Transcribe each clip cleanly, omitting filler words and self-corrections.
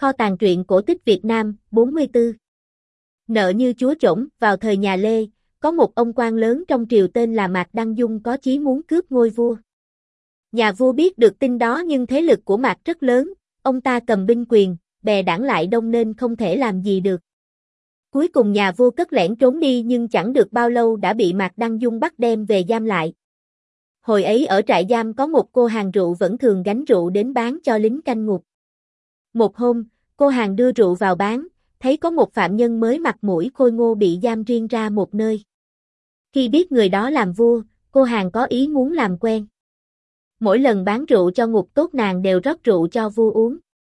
Kho tàng truyện cổ tích Việt Nam, 44. Nợ như chúa chổng, vào thời nhà Lê, có một ông quan lớn trong triều tên là Mạc Đăng Dung có chí muốn cướp ngôi vua. Nhà vua biết được tin đó nhưng thế lực của Mạc rất lớn, ông ta cầm binh quyền, bè đảng lại đông nên không thể làm gì được. Cuối cùng nhà vua cất lẻn trốn đi nhưng chẳng được bao lâu đã bị Mạc Đăng Dung bắt đem về giam lại. Hồi ấy ở trại giam có một cô hàng rượu vẫn thường gánh rượu đến bán cho lính canh ngục. Một hôm, cô hàng đưa rượu vào bán, thấy có một phạm nhân mới mặt mũi khôi ngô bị giam riêng ra một nơi. Khi biết người đó làm vua, cô hàng có ý muốn làm quen. Mỗi lần bán rượu cho ngục tốt nàng đều rót rượu cho vua uống.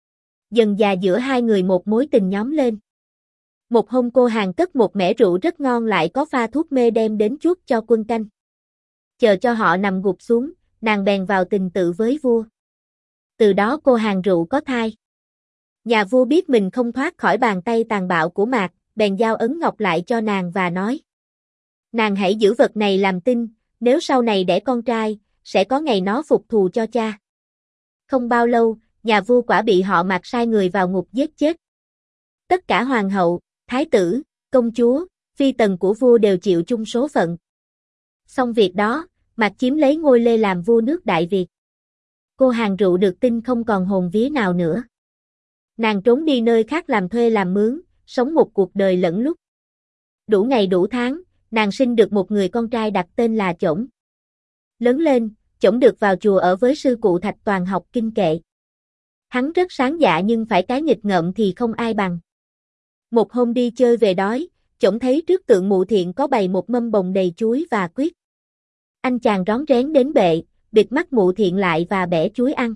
Dần dà giữa hai người một mối tình nhóm lên. Một hôm cô hàng cất một mẻ rượu rất ngon lại có pha thuốc mê đem đến chuốt cho quân canh. Chờ cho họ nằm gục xuống, nàng bèn vào tình tự với vua. Từ đó cô hàng rượu có thai. Nhà vua biết mình không thoát khỏi bàn tay tàn bạo của Mạc, bèn giao ấn ngọc lại cho nàng và nói: nàng hãy giữ vật này làm tin, nếu sau này đẻ con trai, sẽ có ngày nó phục thù cho cha. Không bao lâu, nhà vua quả bị họ Mạc sai người vào ngục giết chết. Tất cả hoàng hậu, thái tử, công chúa, phi tần của vua đều chịu chung số phận. Xong việc đó, Mạc chiếm lấy ngôi Lê làm vua nước Đại Việt. Cô hàng rượu được tin không còn hồn vía nào nữa. Nàng trốn đi nơi khác làm thuê làm mướn, sống một cuộc đời lẫn lút. Đủ ngày đủ tháng, nàng sinh được một người con trai đặt tên là Chổng. Lớn lên, Chổng được vào chùa ở với sư cụ Thạch Toàn học kinh kệ. Hắn rất sáng dạ nhưng phải cái nghịch ngợm thì không ai bằng. Một hôm đi chơi về đói, Chổng thấy trước tượng Mụ Thiện có bày một mâm bồng đầy chuối và quýt. Anh chàng rón rén đến bệ, bịt mắt Mụ Thiện lại và bẻ chuối ăn.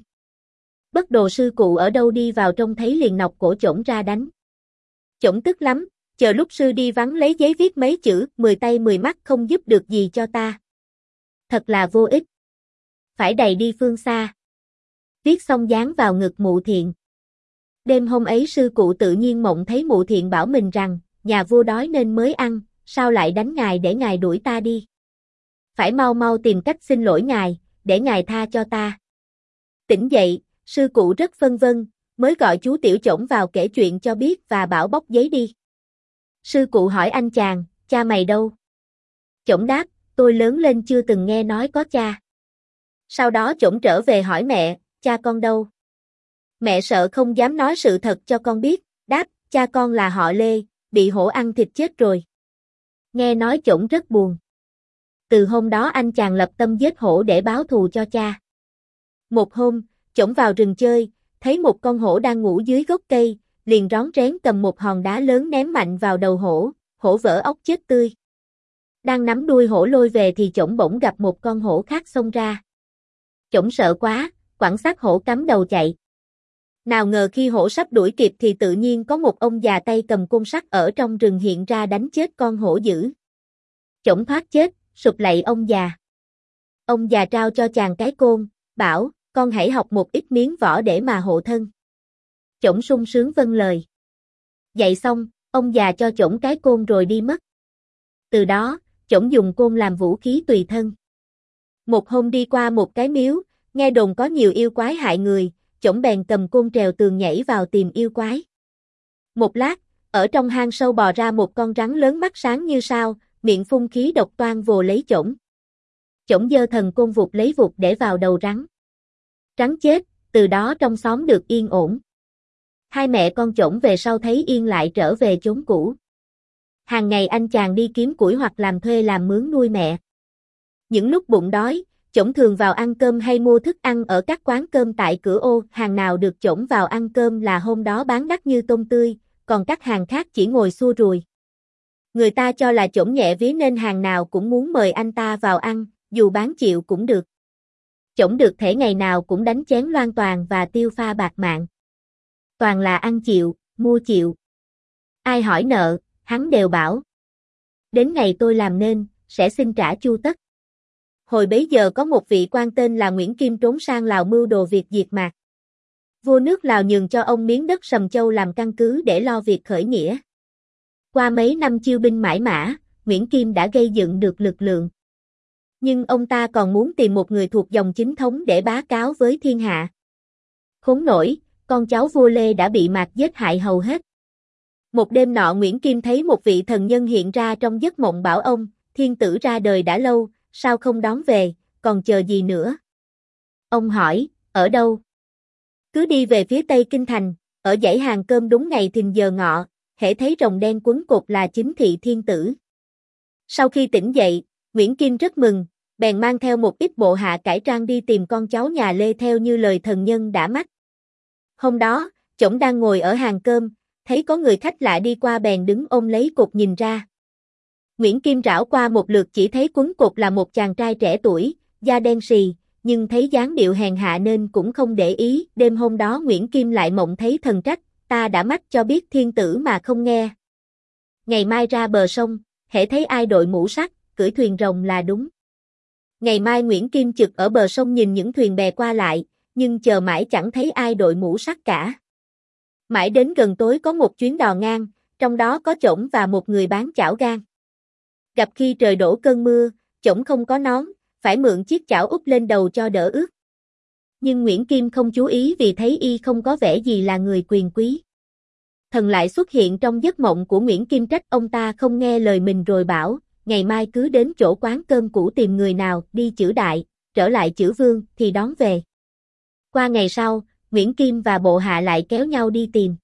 Bất đồ sư cụ ở đâu đi vào trông thấy liền nọc cổ Chổng ra đánh. Chổng tức lắm, chờ lúc sư đi vắng lấy giấy viết mấy chữ, 10 tay 10 mắt không giúp được gì cho ta. Thật là vô ích. Phải đày đi phương xa. Viết xong dán vào ngực Mụ Thiện. Đêm hôm ấy sư cụ tự nhiên mộng thấy Mụ Thiện bảo mình rằng, nhà vua đói nên mới ăn, sao lại đánh ngài để ngài đuổi ta đi. Phải mau mau tìm cách xin lỗi ngài, để ngài tha cho ta. Tỉnh dậy, sư cụ rất phân vân, mới gọi chú Tiểu Chổng vào kể chuyện cho biết và bảo bóc giấy đi. Sư cụ hỏi anh chàng, cha mày đâu? Chổng đáp, tôi lớn lên chưa từng nghe nói có cha. Sau đó Chổng trở về hỏi mẹ, cha con đâu? Mẹ sợ không dám nói sự thật cho con biết, đáp, cha con là họ Lê, bị hổ ăn thịt chết rồi. Nghe nói Chổng rất buồn. Từ hôm đó anh chàng lập tâm giết hổ để báo thù cho cha. Một hôm, Chổng vào rừng chơi, thấy một con hổ đang ngủ dưới gốc cây, liền rón rén cầm một hòn đá lớn ném mạnh vào đầu hổ, hổ vỡ óc chết tươi. Đang nắm đuôi hổ lôi về thì Chổng bỗng gặp một con hổ khác xông ra. Chổng sợ quá, quẳng xác hổ cắm đầu chạy. Nào ngờ khi hổ sắp đuổi kịp thì tự nhiên có một ông già tay cầm côn sắt ở trong rừng hiện ra đánh chết con hổ dữ. Chổng thoát chết, sụp lạy ông già. Ông già trao cho chàng cái côn, bảo, con hãy học một ít miếng võ để mà hộ thân. Chổng sung sướng vâng lời. Dạy xong, ông già cho Chổng cái côn rồi đi mất. Từ đó, Chổng dùng côn làm vũ khí tùy thân. Một hôm đi qua một cái miếu, nghe đồn có nhiều yêu quái hại người, Chổng bèn cầm côn trèo tường nhảy vào tìm yêu quái. Một lát, ở trong hang sâu bò ra một con rắn lớn mắt sáng như sao, miệng phun khí độc toan vồ lấy Chổng. Chổng giơ thần côn vụt lấy vụt để vào đầu rắn. Rắn chết, từ đó trong xóm được yên ổn. Hai mẹ con Chổng về sau thấy yên lại trở về chốn cũ. Hàng ngày anh chàng đi kiếm củi hoặc làm thuê làm mướn nuôi mẹ. Những lúc bụng đói, Chổng thường vào ăn cơm hay mua thức ăn ở các quán cơm tại cửa ô, hàng nào được Chổng vào ăn cơm là hôm đó bán đắt như tôm tươi, còn các hàng khác chỉ ngồi xua rùi. Người ta cho là Chổng nhẹ vía nên hàng nào cũng muốn mời anh ta vào ăn, dù bán chịu cũng được. Chổng được thể ngày nào cũng đánh chén loan toàn và tiêu pha bạc mạng. Toàn là ăn chịu, mua chịu. Ai hỏi nợ, hắn đều bảo. Đến ngày tôi làm nên, sẽ xin trả chu tất. Hồi bấy giờ có một vị quan tên là Nguyễn Kim trốn sang Lào mưu đồ việc diệt Mạc. Vua nước Lào nhường cho ông miếng đất Sầm Châu làm căn cứ để lo việc khởi nghĩa. Qua mấy năm chiêu binh mãi mã, Nguyễn Kim đã gây dựng được lực lượng. Nhưng ông ta còn muốn tìm một người thuộc dòng chính thống để bá cáo với thiên hạ. Khốn nổi, con cháu vua Lê đã bị Mạc giết hại hầu hết. Một đêm nọ Nguyễn Kim thấy một vị thần nhân hiện ra trong giấc mộng bảo ông, thiên tử ra đời đã lâu, sao không đón về, còn chờ gì nữa? Ông hỏi, ở đâu? Cứ đi về phía tây kinh thành, ở dãy hàng cơm đúng ngày thìn giờ ngọ, hễ thấy rồng đen quấn cột là chính thị thiên tử. Sau khi tỉnh dậy, Nguyễn Kim rất mừng, bèn mang theo một ít bộ hạ cải trang đi tìm con cháu nhà Lê theo như lời thần nhân đã mách. Hôm đó, chổng đang ngồi ở hàng cơm, thấy có người khách lạ đi qua bèn đứng ôm lấy cột nhìn ra. Nguyễn Kim rảo qua một lượt chỉ thấy quấn cột là một chàng trai trẻ tuổi, da đen sì, nhưng thấy dáng điệu hèn hạ nên cũng không để ý. Đêm hôm đó Nguyễn Kim lại mộng thấy thần trách, ta đã mách cho biết thiên tử mà không nghe. Ngày mai ra bờ sông, hễ thấy ai đội mũ sắt, cưỡi thuyền rồng là đúng. Ngày mai Nguyễn Kim trực ở bờ sông nhìn những thuyền bè qua lại, nhưng chờ mãi chẳng thấy ai đội mũ sắt cả. Mãi đến gần tối có một chuyến đò ngang, trong đó có chổng và một người bán chảo gang. Gặp khi trời đổ cơn mưa, chổng không có nón, phải mượn chiếc chảo úp lên đầu cho đỡ ướt. Nhưng Nguyễn Kim không chú ý vì thấy y không có vẻ gì là người quyền quý. Thần lại xuất hiện trong giấc mộng của Nguyễn Kim trách ông ta không nghe lời mình rồi bảo, ngày mai cứ đến chỗ quán cơm cũ tìm người nào đi chữ đại, trở lại chữ vương thì đón về. Qua ngày sau, Nguyễn Kim và bộ hạ lại kéo nhau đi tìm.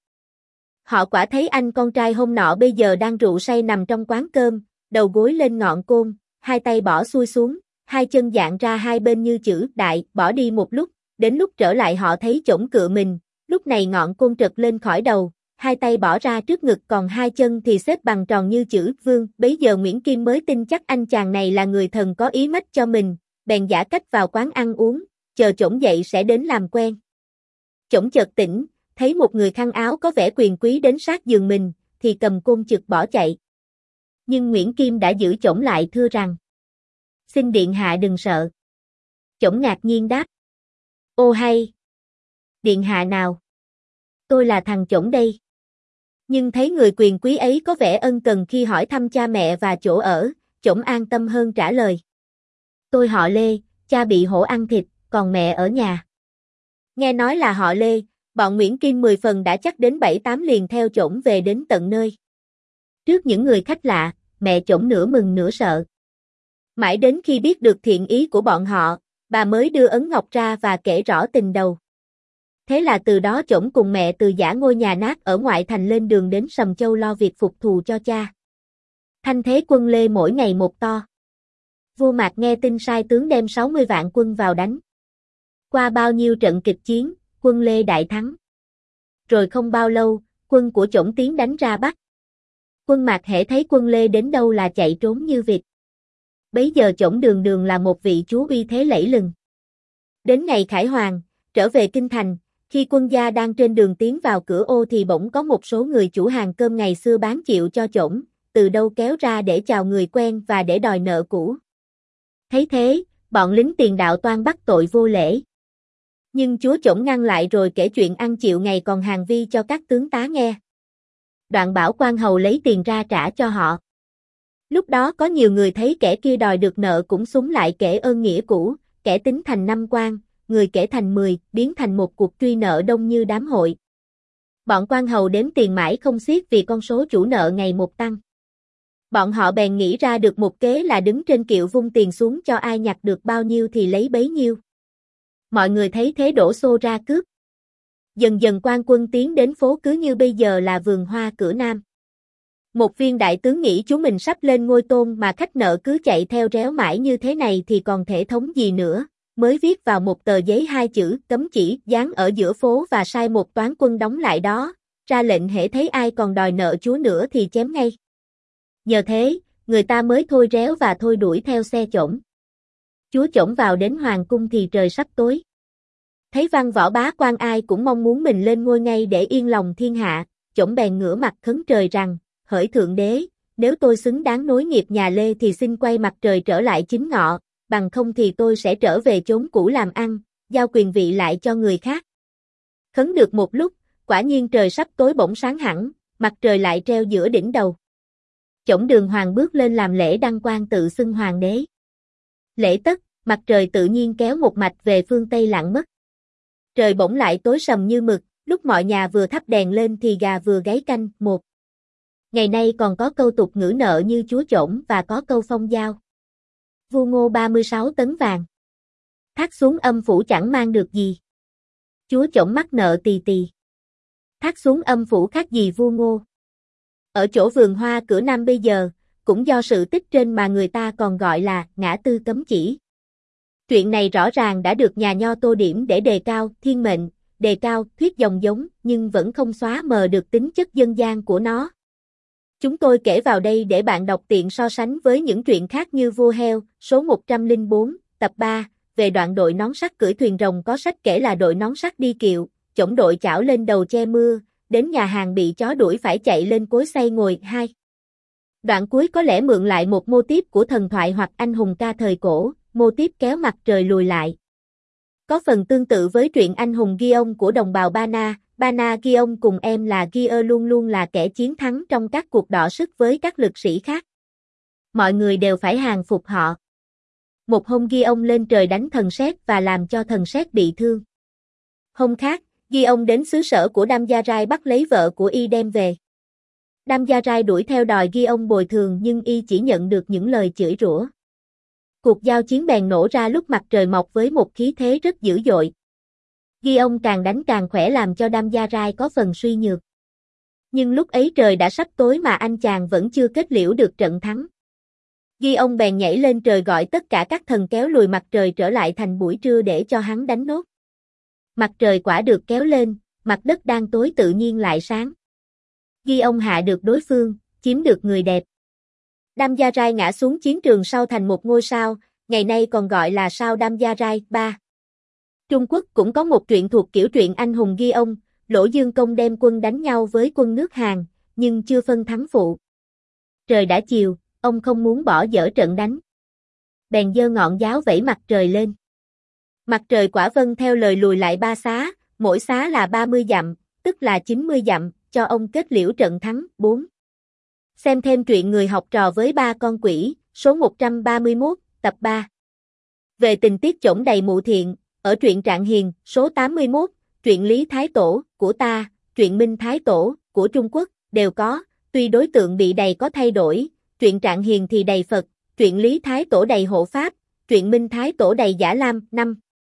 Họ quả thấy anh con trai hôm nọ bây giờ đang rượu say nằm trong quán cơm, đầu gối lên ngọn côn, hai tay bỏ xuôi xuống, hai chân dạn ra hai bên như chữ đại, bỏ đi một lúc, đến lúc trở lại họ thấy chổng cựa mình, lúc này ngọn côn trật lên khỏi đầu, hai tay bỏ ra trước ngực còn hai chân thì xếp bằng tròn như chữ vương. Bấy giờ Nguyễn Kim mới tin chắc anh chàng này là người thần có ý mách cho mình, bèn giả cách vào quán ăn uống, chờ chổng dậy sẽ đến làm quen. Chổng chợt tỉnh, thấy một người khăn áo có vẻ quyền quý đến sát giường mình, thì cầm côn chực bỏ chạy. Nhưng Nguyễn Kim đã giữ chổng lại thưa rằng, xin điện hạ đừng sợ. Chổng ngạc nhiên đáp, ô hay! Điện hạ nào? Tôi là thằng chổng đây. Nhưng thấy người quyền quý ấy có vẻ ân cần khi hỏi thăm cha mẹ và chỗ ở, chổng an tâm hơn trả lời. Tôi họ Lê, cha bị hổ ăn thịt, còn mẹ ở nhà. Nghe nói là họ Lê, bọn Nguyễn Kim 10 phần đã chắc đến 7-8 liền theo chổng về đến tận nơi. Trước những người khách lạ, mẹ chổng nửa mừng nửa sợ. Mãi đến khi biết được thiện ý của bọn họ, bà mới đưa ấn ngọc ra và kể rõ tình đầu. Thế là từ đó chổng cùng mẹ từ giã ngôi nhà nát ở ngoại thành lên đường đến Sầm Châu lo việc phục thù cho cha. Thanh thế quân Lê mỗi ngày một to. Vua Mạc nghe tin sai tướng đem 60 vạn quân vào đánh. Qua bao nhiêu trận kịch chiến, quân Lê đại thắng. Rồi không bao lâu, quân của chổng tiến đánh ra Bắc. Quân Mạc hễ thấy quân Lê đến đâu là chạy trốn như vịt. Bấy giờ chổng đường đường là một vị chúa uy thế lẫy lừng. Đến ngày khải hoàn, trở về kinh thành, khi quân gia đang trên đường tiến vào cửa ô thì bỗng có một số người chủ hàng cơm ngày xưa bán chịu cho chổng, từ đâu kéo ra để chào người quen và để đòi nợ cũ. Thấy thế, bọn lính tiền đạo toan bắt tội vô lễ. Nhưng chúa chổng ngăn lại rồi kể chuyện ăn chịu ngày còn hàng vi cho các tướng tá nghe. Đoạn bảo quan hầu lấy tiền ra trả cho họ. Lúc đó có nhiều người thấy kẻ kia đòi được nợ cũng xúm lại kể ơn nghĩa cũ, kẻ tính thành 5 quan, người kể thành 10, biến thành một cuộc truy nợ đông như đám hội. Bọn quan hầu đếm tiền mãi không xiết vì con số chủ nợ ngày một tăng. Bọn họ bèn nghĩ ra được một kế là đứng trên kiệu vung tiền xuống cho ai nhặt được bao nhiêu thì lấy bấy nhiêu. Mọi người thấy thế đổ xô ra cướp. Dần dần quan quân tiến đến phố cứ như bây giờ là vườn hoa cửa Nam. Một viên đại tướng nghĩ chú mình sắp lên ngôi tôn mà khách nợ cứ chạy theo réo mãi như thế này thì còn thể thống gì nữa, mới viết vào một tờ giấy 2 chữ cấm chỉ dán ở giữa phố và sai một toán quân đóng lại đó, ra lệnh hễ thấy ai còn đòi nợ chúa nữa thì chém ngay. Nhờ thế, người ta mới thôi réo và thôi đuổi theo xe chổng. Chúa chổng vào đến hoàng cung thì trời sắp tối. Thấy văn võ bá quan ai cũng mong muốn mình lên ngôi ngay để yên lòng thiên hạ, chổng bèn ngửa mặt khấn trời rằng, hỡi thượng đế, nếu tôi xứng đáng nối nghiệp nhà Lê thì xin quay mặt trời trở lại chính ngọ, bằng không thì tôi sẽ trở về chốn cũ làm ăn, giao quyền vị lại cho người khác. Khấn được một lúc, quả nhiên trời sắp tối bỗng sáng hẳn, mặt trời lại treo giữa đỉnh đầu. Chổng đường hoàng bước lên làm lễ đăng quang tự xưng hoàng đế. Lễ tất, mặt trời tự nhiên kéo một mạch về phương Tây lặn mất. Trời bỗng lại tối sầm như mực, Lúc mọi nhà vừa thắp đèn lên thì gà vừa gáy canh. Một. Ngày nay còn có câu tục ngữ nợ như chúa chổn và có câu phong giao. Vua Ngô 36 tấn vàng. Thác xuống âm phủ chẳng mang được gì. Chúa chổng mắc nợ tì tì. Thác xuống âm phủ khác gì vua Ngô. Ở chỗ vườn hoa cửa Nam bây giờ, cũng do sự tích trên mà người ta còn gọi là ngã tư cấm chỉ. Chuyện này rõ ràng đã được nhà nho tô điểm để đề cao thiên mệnh, đề cao thuyết dòng giống, nhưng vẫn không xóa mờ được tính chất dân gian của nó. Chúng tôi kể vào đây để bạn đọc tiện so sánh với những truyện khác như Vua Heo, số 104, tập 3, về đoạn đội nón sắt cưỡi thuyền rồng có sách kể là đội nón sắt đi kiệu, chổng đội chảo lên đầu che mưa, đến nhà hàng bị chó đuổi phải chạy lên cối xay ngồi. 2. Đoạn cuối có lẽ mượn lại một mô típ của thần thoại hoặc anh hùng ca thời cổ, mô típ kéo mặt trời lùi lại. Có phần tương tự với truyện anh hùng Gyeong của đồng bào Bana. Bana Gyeong cùng em là Gye luôn luôn là kẻ chiến thắng trong các cuộc đọ sức với các lực sĩ khác. Mọi người đều phải hàng phục họ. Một hôm Gyeong lên trời đánh thần sét và làm cho thần sét bị thương. Hôm khác, Gyeong đến xứ sở của Đam Gia Rai bắt lấy vợ của y đem về. Đam Gia Rai đuổi theo đòi Gyeong bồi thường nhưng y chỉ nhận được những lời chửi rủa. Cuộc giao chiến bèn nổ ra lúc mặt trời mọc với một khí thế rất dữ dội. Gyeong càng đánh càng khỏe làm cho Đam Gia Rai có phần suy nhược. Nhưng lúc ấy trời đã sắp tối mà anh chàng vẫn chưa kết liễu được trận thắng. Gyeong bèn nhảy lên trời gọi tất cả các thần kéo lùi mặt trời trở lại thành buổi trưa để cho hắn đánh nốt. Mặt trời quả được kéo lên, mặt đất đang tối tự nhiên lại sáng. Gyeong hạ được đối phương, chiếm được người đẹp. Đam Gia Rai ngã xuống chiến trường sau thành một ngôi sao, ngày nay còn gọi là sao Đam Gia Rai. 3. Trung Quốc cũng có một truyện thuộc kiểu truyện anh hùng Gyeong, Lỗ Dương Công đem quân đánh nhau với quân nước Hàn, nhưng chưa phân thắng phụ. Trời đã chiều, ông không muốn bỏ dở trận đánh. Bèn giơ ngọn giáo vẫy mặt trời lên. Mặt trời quả vâng theo lời lùi lại 3 xá, mỗi xá là 30 dặm, tức là 90 dặm, cho ông kết liễu trận thắng. 4. Xem thêm truyện Người học trò với 3 con quỷ, số 131, tập 3. Về tình tiết chổng đầy mụ thiện, ở truyện Trạng Hiền, số 81, truyện Lý Thái Tổ, của ta, truyện Minh Thái Tổ, của Trung Quốc, đều có, tuy đối tượng bị đầy có thay đổi, truyện Trạng Hiền thì đầy Phật, truyện Lý Thái Tổ đầy hộ Pháp, truyện Minh Thái Tổ đầy Giả Lam. 5.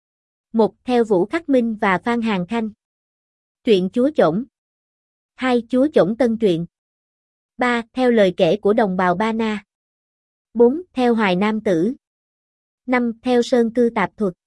1. Theo Vũ Khắc Minh và Phan Hàn Khanh. Truyện Chúa Chổng. 2. Chúa Chổng Tân truyện. 3. Theo lời kể của đồng bào Ba Na. 4. Theo Hoài Nam Tử. 5. Theo Sơn Cư Tạp Thuật.